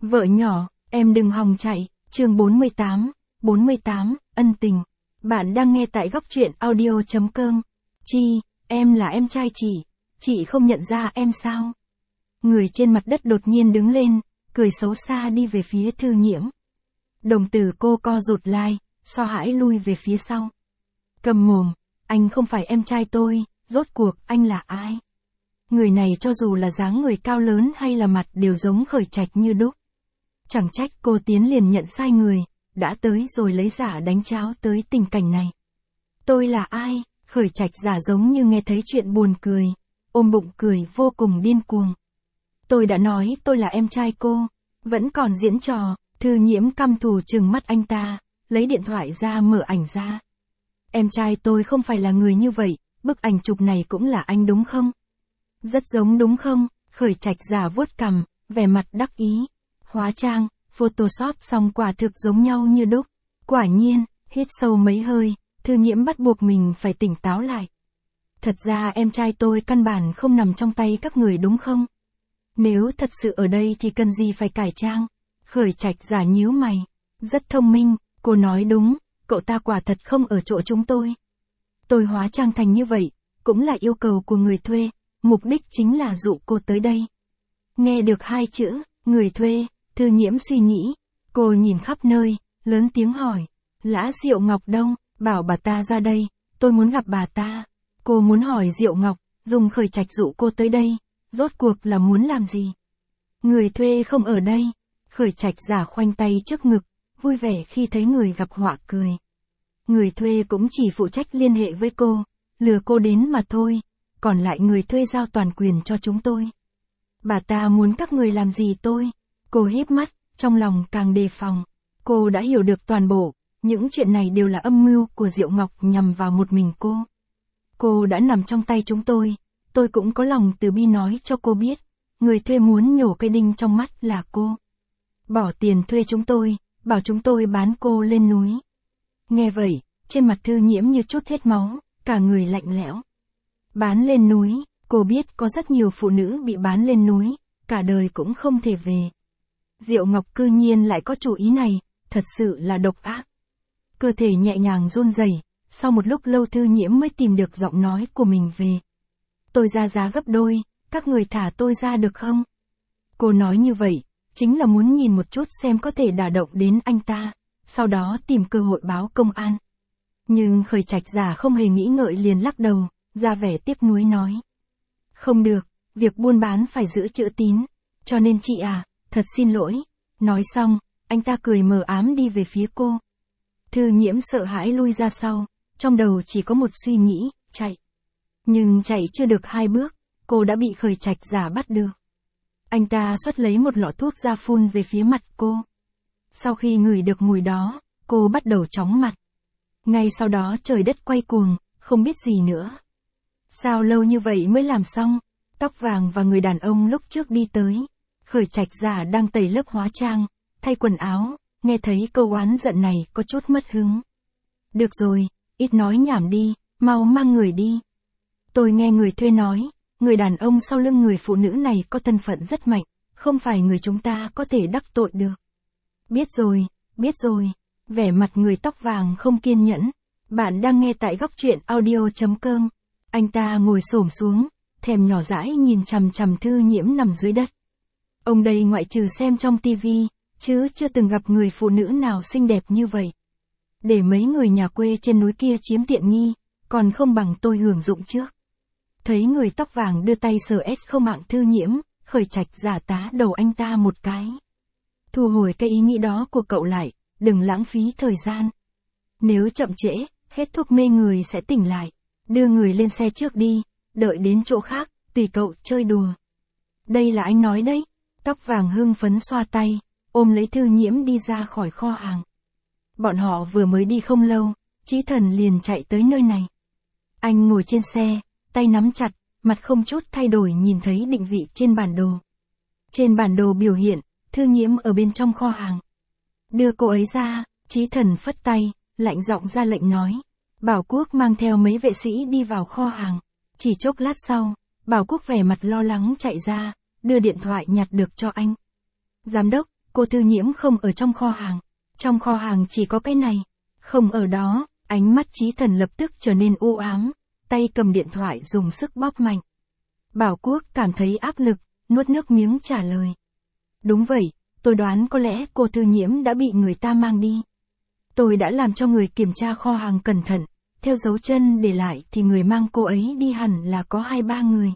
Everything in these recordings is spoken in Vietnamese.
Vợ nhỏ, em đừng hòng chạy, chương 48, ân tình. Bạn đang nghe tại góc truyện audio.com. Chi, em là em trai chị không nhận ra em sao? Người trên mặt đất đột nhiên đứng lên, cười xấu xa đi về phía Thư Nhiễm. Đồng tử cô co rụt lại, so hãi lui về phía sau. Cầm mồm, anh không phải em trai tôi, rốt cuộc anh là ai? Người này cho dù là dáng người cao lớn hay là mặt đều giống Khởi Trạch như đúc. Chẳng trách cô tiến liền nhận sai người, đã tới rồi lấy giả đánh cháo tới tình cảnh này. Tôi là ai? Khởi Trạch giả giống như nghe thấy chuyện buồn cười, ôm bụng cười vô cùng điên cuồng. Tôi đã nói tôi là em trai cô, vẫn còn diễn trò. Thư Nhiễm căm thù trừng mắt anh ta, lấy điện thoại ra mở ảnh ra. Em trai tôi không phải là người như vậy, bức ảnh chụp này cũng là anh đúng không? Rất giống đúng không? Khởi Trạch giả vuốt cằm, vẻ mặt đắc ý. Hóa trang, Photoshop xong quả thực giống nhau như đúc. Quả nhiên, hít sâu mấy hơi, Thư Nhiễm bắt buộc mình phải tỉnh táo lại. Thật ra em trai tôi căn bản không nằm trong tay các người đúng không? Nếu thật sự ở đây thì cần gì phải cải trang? Khởi Trạch giả nhíu mày. Rất thông minh, cô nói đúng, cậu ta quả thật không ở chỗ chúng tôi. Tôi hóa trang thành như vậy, cũng là yêu cầu của người thuê, mục đích chính là dụ cô tới đây. Nghe được hai chữ, người thuê, Thư Nhiễm suy nghĩ. Cô nhìn khắp nơi, lớn tiếng hỏi. Lã Diệu Ngọc đâu, bảo bà ta ra đây, tôi muốn gặp bà ta. Cô muốn hỏi Diệu Ngọc, dùng Khởi Trạch dụ cô tới đây, rốt cuộc là muốn làm gì? Người thuê không ở đây. Khởi Trạch giả khoanh tay trước ngực, vui vẻ khi thấy người gặp họa cười. Người thuê cũng chỉ phụ trách liên hệ với cô, lừa cô đến mà thôi, còn lại người thuê giao toàn quyền cho chúng tôi. Bà ta muốn các người làm gì tôi? Cô híp mắt, trong lòng càng đề phòng. Cô đã hiểu được toàn bộ, những chuyện này đều là âm mưu của Diệu Ngọc nhằm vào một mình cô. Cô đã nằm trong tay chúng tôi cũng có lòng từ bi nói cho cô biết, người thuê muốn nhổ cây đinh trong mắt là cô. Bỏ tiền thuê chúng tôi, bảo chúng tôi bán cô lên núi. Nghe vậy, trên mặt Thư Nhiễm như trút hết máu, cả người lạnh lẽo. Bán lên núi, cô biết có rất nhiều phụ nữ bị bán lên núi, cả đời cũng không thể về. Diệu Ngọc cư nhiên lại có chủ ý này, thật sự là độc ác. Cơ thể nhẹ nhàng run rẩy, sau một lúc lâu Thư Nhiễm mới tìm được giọng nói của mình về. Tôi ra giá gấp đôi, các người thả tôi ra được không? Cô nói như vậy, chính là muốn nhìn một chút xem có thể đả động đến anh ta, sau đó tìm cơ hội báo công an. Nhưng Khởi Trạch giả không hề nghĩ ngợi liền lắc đầu, ra vẻ tiếc nuối nói. Không được, việc buôn bán phải giữ chữ tín, cho nên chị à, thật xin lỗi. Nói xong, anh ta cười mờ ám đi về phía cô. Thư Nhiễm sợ hãi lui ra sau, trong đầu chỉ có một suy nghĩ, chạy. Nhưng chạy chưa được 2 bước, cô đã bị Khởi Trạch giả bắt được. Anh ta xuất lấy một lọ thuốc ra phun về phía mặt cô. Sau khi ngửi được mùi đó, cô bắt đầu chóng mặt. Ngay sau đó trời đất quay cuồng, không biết gì nữa. Sao lâu như vậy mới làm xong? Tóc vàng và người đàn ông lúc trước đi tới. Khởi Trạch giả đang tẩy lớp hóa trang, thay quần áo, nghe thấy câu oán giận này có chút mất hứng. Được rồi, ít nói nhảm đi, mau mang người đi. Tôi nghe người thuê nói, người đàn ông sau lưng người phụ nữ này có thân phận rất mạnh, không phải người chúng ta có thể đắc tội được. Biết rồi, vẻ mặt người tóc vàng không kiên nhẫn. Bạn đang nghe tại góc truyện audio.com. Anh ta ngồi xổm xuống, thèm nhỏ dãi nhìn chằm chằm Thư Nhiễm nằm dưới đất. Ông đây ngoại trừ xem trong tivi, chứ chưa từng gặp người phụ nữ nào xinh đẹp như vậy. Để mấy người nhà quê trên núi kia chiếm tiện nghi, còn không bằng tôi hưởng dụng trước. Thấy người tóc vàng đưa tay sờ không mạng Thư Nhiễm, Khởi Trạch giả tá đầu anh ta một cái. Thu hồi cái ý nghĩ đó của cậu lại, đừng lãng phí thời gian. Nếu chậm trễ, hết thuốc mê người sẽ tỉnh lại. Đưa người lên xe trước đi, đợi đến chỗ khác, tùy cậu chơi đùa. Đây là anh nói đấy. Tóc vàng hưng phấn xoa tay, ôm lấy Thư Nhiễm đi ra khỏi kho hàng. Bọn họ vừa mới đi không lâu, Chí Thần liền chạy tới nơi này. Anh ngồi trên xe, tay nắm chặt, mặt không chút thay đổi nhìn thấy định vị trên bản đồ. Trên bản đồ biểu hiện, Thư Nhiễm ở bên trong kho hàng. Đưa cô ấy ra, Chí Thần phất tay, lạnh giọng ra lệnh nói. Bảo Quốc mang theo mấy vệ sĩ đi vào kho hàng. Chỉ chốc lát sau, Bảo Quốc vẻ mặt lo lắng chạy ra, đưa điện thoại nhặt được cho anh. Giám đốc, cô Thư Nhiễm không ở trong kho hàng. Trong kho hàng chỉ có cái này. Không ở đó, ánh mắt Chí Thần lập tức trở nên u ám, tay cầm điện thoại dùng sức bóp mạnh. Bảo Quốc cảm thấy áp lực, nuốt nước miếng trả lời. Đúng vậy, tôi đoán có lẽ cô Thư Nhiễm đã bị người ta mang đi. Tôi đã làm cho người kiểm tra kho hàng cẩn thận, theo dấu chân để lại thì người mang cô ấy đi hẳn là có 2-3 người.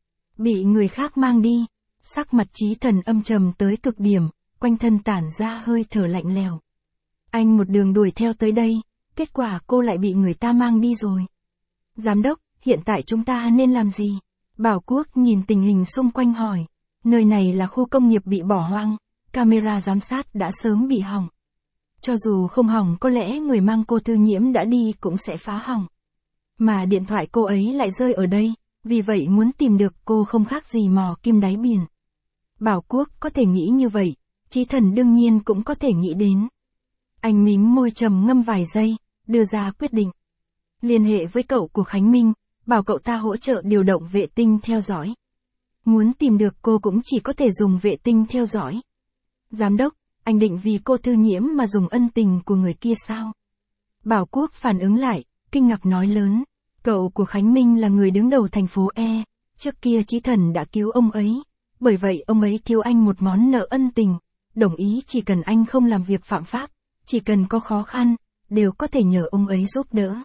Bị người khác mang đi, sắc mặt Chí Thần âm trầm tới cực điểm, quanh thân tản ra hơi thở lạnh lẽo. Anh một đường đuổi theo tới đây, kết quả cô lại bị người ta mang đi rồi. Giám đốc, hiện tại chúng ta nên làm gì? Bảo Quốc nhìn tình hình xung quanh hỏi. Nơi này là khu công nghiệp bị bỏ hoang, camera giám sát đã sớm bị hỏng. Cho dù không hỏng có lẽ người mang cô Thư Nhiễm đã đi cũng sẽ phá hỏng. Mà điện thoại cô ấy lại rơi ở đây, vì vậy muốn tìm được cô không khác gì mò kim đáy biển. Bảo Quốc có thể nghĩ như vậy, Chí Thần đương nhiên cũng có thể nghĩ đến. Anh mím môi trầm ngâm vài giây, đưa ra quyết định. Liên hệ với cậu của Khánh Minh, bảo cậu ta hỗ trợ điều động vệ tinh theo dõi. Muốn tìm được cô cũng chỉ có thể dùng vệ tinh theo dõi. Giám đốc, anh định vì cô Thư Nhiễm mà dùng ân tình của người kia sao? Bảo Quốc phản ứng lại, kinh ngạc nói lớn. Cậu của Khánh Minh là người đứng đầu thành phố E, trước kia Chí Thần đã cứu ông ấy. Bởi vậy ông ấy thiếu anh một món nợ ân tình, đồng ý chỉ cần anh không làm việc phạm pháp, chỉ cần có khó khăn, đều có thể nhờ ông ấy giúp đỡ.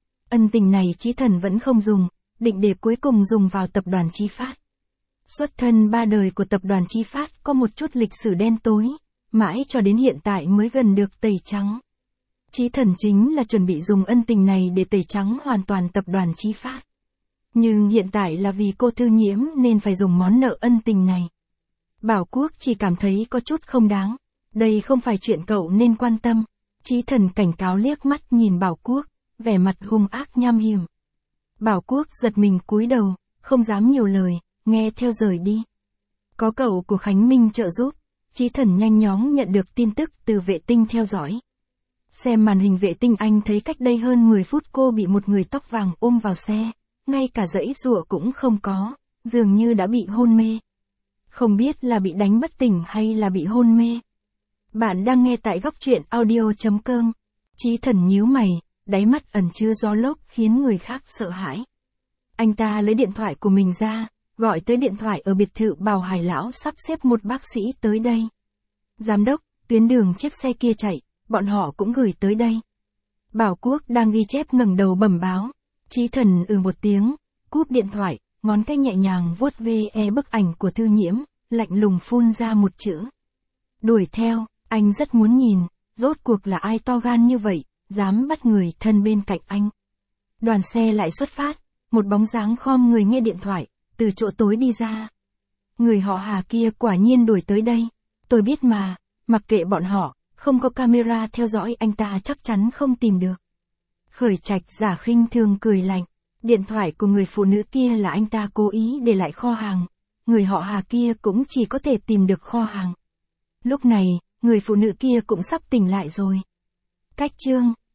Ân tình này Chí Thần vẫn không dùng, định để cuối cùng dùng vào tập đoàn Chí Phát. Xuất thân 3 đời của tập đoàn Chí Phát có một chút lịch sử đen tối, mãi cho đến hiện tại mới gần được tẩy trắng. Chí Thần chính là chuẩn bị dùng ân tình này để tẩy trắng hoàn toàn tập đoàn Chí Phát. Nhưng hiện tại là vì cô Thư Nhiễm nên phải dùng món nợ ân tình này. Bảo Quốc chỉ cảm thấy có chút không đáng. Đây không phải chuyện cậu nên quan tâm. Chí Thần cảnh cáo liếc mắt nhìn Bảo Quốc, vẻ mặt hung ác nham hiểm. Bảo Quốc giật mình cúi đầu, không dám nhiều lời, nghe theo rời đi. Có cậu của Khánh Minh trợ giúp, Chí Thần nhanh chóng nhận được tin tức từ vệ tinh theo dõi. Xem màn hình vệ tinh anh thấy cách đây hơn 10 phút cô bị một người tóc vàng ôm vào xe, ngay cả giãy giụa cũng không có, dường như đã bị hôn mê. Không biết là bị đánh bất tỉnh hay là bị hôn mê. Bạn đang nghe tại góc truyện audio.com. Chí Thần nhíu mày, đáy mắt ẩn chứa gió lốc khiến người khác sợ hãi. Anh ta lấy điện thoại của mình ra, gọi tới điện thoại ở biệt thự bảo Hải lão sắp xếp một bác sĩ tới đây. Giám đốc, tuyến đường chiếc xe kia chạy, bọn họ cũng gửi tới đây. Bảo Quốc đang ghi chép ngẩng đầu bẩm báo. Chí Thần một tiếng, cúp điện thoại, ngón tay nhẹ nhàng vuốt ve bức ảnh của Thư Nhiễm, lạnh lùng phun ra một chữ. Đuổi theo, anh rất muốn nhìn, rốt cuộc là ai to gan như vậy, dám bắt người thân bên cạnh anh. Đoàn xe lại xuất phát, một bóng dáng khom người nghe điện thoại, từ chỗ tối đi ra. Người họ Hà kia quả nhiên đuổi tới đây. Tôi biết mà, mặc kệ bọn họ, không có camera theo dõi anh ta chắc chắn không tìm được. Khởi Trạch giả khinh thường cười lạnh. Điện thoại của người phụ nữ kia là anh ta cố ý để lại kho hàng. Người họ Hà kia cũng chỉ có thể tìm được kho hàng. Lúc này, người phụ nữ kia cũng sắp tỉnh lại rồi. Cách chương